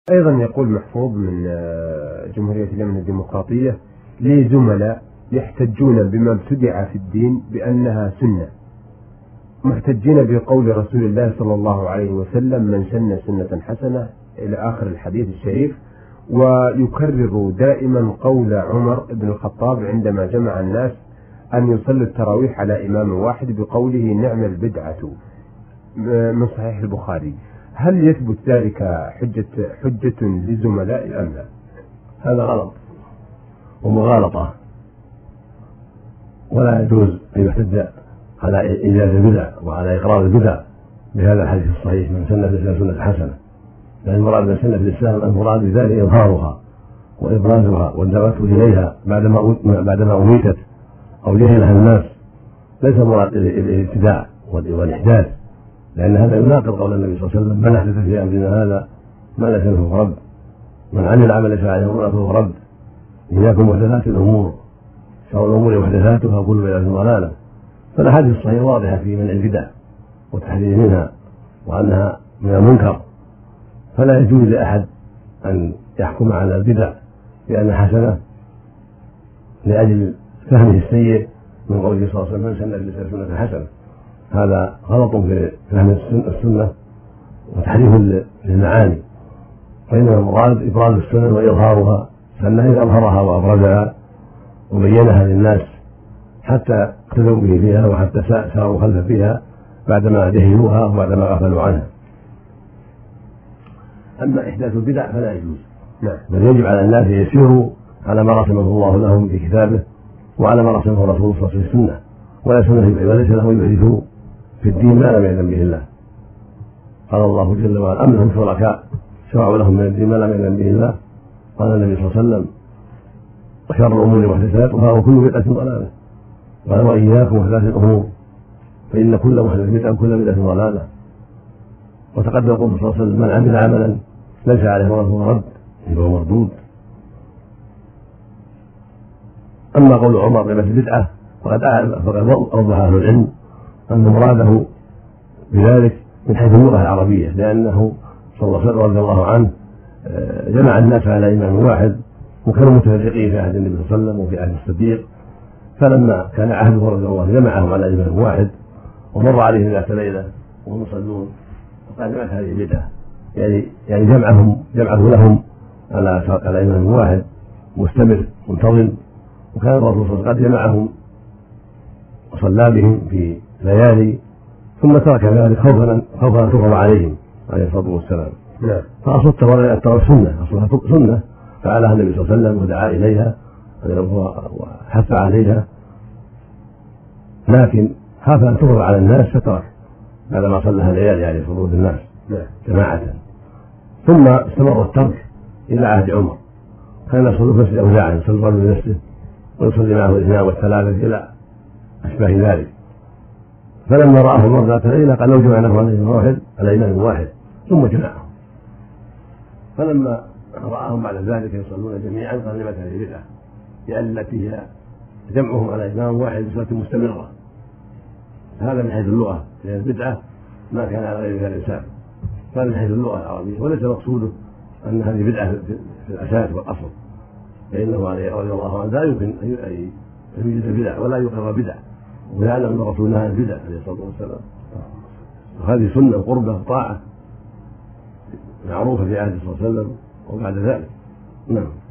أيضا يقول محفوظ من جمهورية اليمن الديمقراطية: لي زملاء يحتجون بما ابتدع في الدين بأنها سنة، محتجين بقول رسول الله صلى الله عليه وسلم: من سن سنة حسنة، إلى آخر الحديث الشريف. ويكرر دائما قول عمر بن الخطاب عندما جمع الناس أن يصلوا التراويح على إمام واحد بقوله: نعم البدعة، من صحيح البخاري. هل يثبت ذلك حجة لزملاء أم لا؟ هذا غلط ومغالطة، ولا يجوز أن يحتج على إيجاد البدع وعلى إقرار البدع بهذا الحديث الصحيح: من سن في الإسلام سنة حسنة. لأن المراد من سنة في الإسلام المراد بذلك إظهارها وإبرازها والدعوة إليها بعدما أميتت أو جهلها الناس، ليس المراد الابتداع والإحداث، لأن هذا يناقض قول النبي صلى الله عليه وسلم: من أحدث في أمرنا هذا ما ليس منه رد، من عمل عمل ليس عليه أمرنا فهو رد. إياكم محدثات الأمور، شر الأمور محدثاتها وكل بدعة ضلالة. فالأحاديث الصحيحة واضحة في منع البدع والتحذير منها وأنها من المنكر، فلا يجوز لأحد أن يحكم على البدع بأنها حسنة لأجل فهمه السيء من قوله صلى الله عليه وسلم: من سن في الإسلام سنة حسنة. هذا غلط في فهم السنة وتحريف للمعاني، فإنما المراد إبراز السنة وإظهارها، فإنه أظهرها وأبرزها وبينها للناس حتى اقتدوا به فيها وحتى ساروا خلف فيها بعدما جهلوها وبعدما غفلوا عنها. أما إحداث البدع فلا يجوز، بل يجب على الناس أن يسيروا على ما رسمه الله لهم في كتابه وعلى ما رسمه رسوله صلى الله عليه وسلم في السنة، وليس لهم يحدثوا في الدين ما لم يأذن به الله. قال الله جل وعلا: أم لهم شركاء شرعوا لهم من الدين ما لم يأذن به الله. قال النبي صلى الله عليه وسلم: وشر الأمور محدثاتها وكل بدعة ضلالة. قال: وإياكم محدثات الأمور فإن كل محدث بدعة وكل بدعة ضلالة. وتقدم قوله صلى الله عليه وسلم: من عمل عملا ليس عليه أمرنا فهو رد، فهو مردود. أما قول عمر بما في بدعة فقد أوضح أهل العلم أن مراده بذلك من حيث اللغة العربية، لأنه صلى الله عليه وسلم رضي الله عنه جمع الناس على إمام واحد، وكانوا متفرقين في عهد النبي صلى الله عليه وسلم وفي عهد الصديق، فلما كان عهده رضي الله عنه جمعهم على إمام واحد ومر عليهم ذات ليلة وهم يصلون، فقال: جمعت هذه بدعة، يعني جمعه لهم على إمام واحد مستمر منتظم. وكان الرسول صلى الله عليه وسلم قد جمعهم وصلى بهم في ليالي ثم ترك ذلك خوفا ان تغضب عليهم عليه الصلاه والسلام. فاصل التوراه سنه فعلها النبي صلى الله عليه وسلم ودعا اليها وحث عليها، لكن خاف ان تغضب على الناس فترك بعدما صلىها ليالي عليه الصلاه والسلام جماعه. ثم استمر الترك الى عهد عمر، كان يصلي في مسجد اوزاعا، يصلي الرجل في نفسه ويصلي معه الاثنان والثلاثه الى اشباه ذلك. فلما رآه الله ذات ليلة قال: لو جمعناه على إمام واحد ثم جمعهم. فلما رآهم بعد ذلك يصلون جميعا قال: لمت هذه بدعة، لأن التي هي جمعهم على إمام واحد بصلاة مستمرة. هذا من حيث اللغة، لأن البدعة ما كان على غير الإنسان، هذا من حيث اللغة العربية، وليس مقصوده أن هذه بدعة في الأساس والأصل، فإنه عليه رضي الله عنه لا يمكن أن يوجد البدع ولا يقر بدع، ويعلم ان الرسول نهى البدع عليه الصلاه والسلام. وهذه سنه وقربه وطاعه معروفه في عهد صلى الله عليه وسلم وبعد ذلك. نعم.